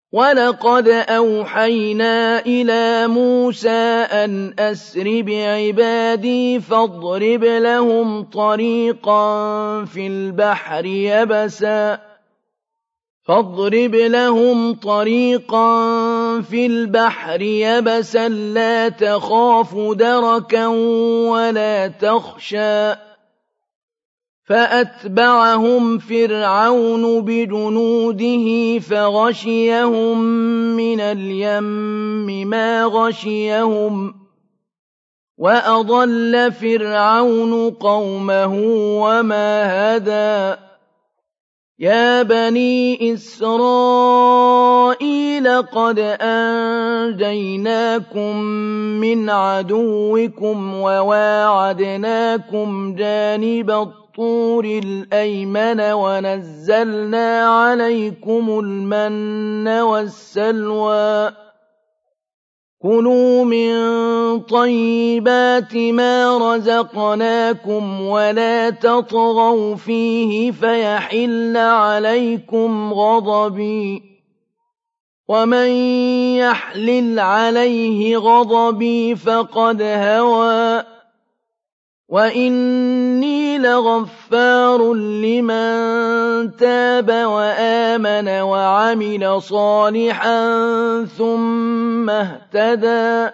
وَلَقَدْ أَوْحَيْنَا إِلَىٰ مُوسَىٰ أَنْ أَسْرِ بِعِبَادِي فَاضْرِبْ لَهُمْ طَرِيقًا فِي الْبَحْرِ يَبَسًا لَّا تَخَافُ دَرَكًا وَلَا تَخْشَىٰ فَأَتْبَعَهُمْ فِرْعَوْنُ بِجُنُودِهِ فَغَشِيَهُم مِّنَ الْيَمِّ مَا غَشِيَهُمْ وَأَضَلَّ فِرْعَوْنُ قَوْمَهُ وَمَا هَدَىٰ يَا بَنِي إِسْرَائِيلَ قَدْ أَنجَيْنَاكُم مِّنْ عَدُوِّكُمْ وَوَاعَدْنَاكُمْ جَانِبَ الطُّورِ الْأَيْمَنَ وَنَزَّلْنَا عَلَيْكُمُ الْمَنَّ وَالسَّلْوَىٰ كُلُوا مِن طَيِّبَاتِ مَا رَزَقْنَاكُمْ وَلَا تَطْغَوْا فِيهِ فَيَحِلَّ عَلَيْكُمْ غَضَبِي وَمَن يَحْلِلْ عَلَيْهِ غَضَبِي فَقَدْ هَوَىٰ وَإِنِّي لَغَفَّارٌ لِّمَن تَابَ وَآمَنَ وَعَمِلَ صَالِحًا ثُمَّ اهْتَدَىٰ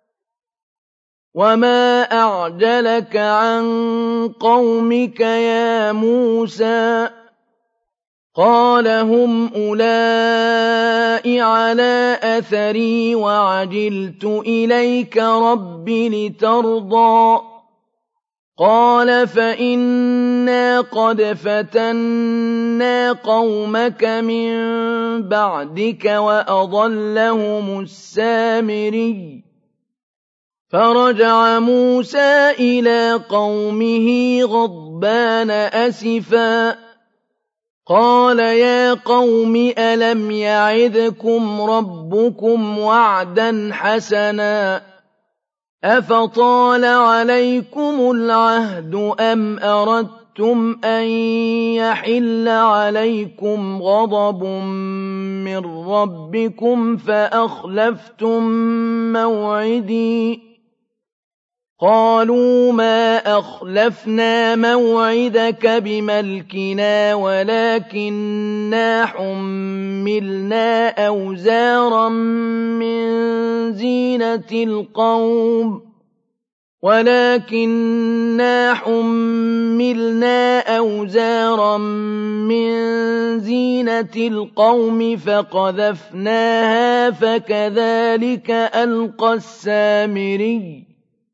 وَمَا أَعْجَلَكَ عَن قَوْمِكَ يَا مُوسَىٰ قَالَ هُمْ أُولَاءِ عَلَىٰ أَثَرِي وَعَجِلْتُ إِلَيْكَ رَبِّ لِتَرْضَىٰ قَالَ فَإِنَّا قَدْ فَتَنَّا قَوْمَكَ مِن بَعْدِكَ وَأَضَلَّهُمُ السَّامِرِيُّ فَرَجَعَ مُوسَىٰ إِلَىٰ قَوْمِهِ غَضْبَانَ أَسِفًا قَالَ يَا قَوْمِ أَلَمْ يَعِدْكُمْ رَبُّكُمْ وَعْدًا حَسَنًا أَفَطَالَ عَلَيْكُمُ الْعَهْدُ أَمْ أَرَدتُّمْ أَن يَحِلَّ عَلَيْكُمْ غَضَبٌ مِّن رَّبِّكُمْ فَأَخْلَفْتُم مَّوْعِدِي قَالُوا مَا أَخْلَفْنَا مَوْعِدَكَ بِمَلْكِنَا وَلَٰكِنَّا حُمِّلْنَا أَوْزَارًا مِّن زِينَةِ الْقَوْمِ فَقَذَفْنَاهَا فَكَذَٰلِكَ أَلْقَى السَّامِرِيُّ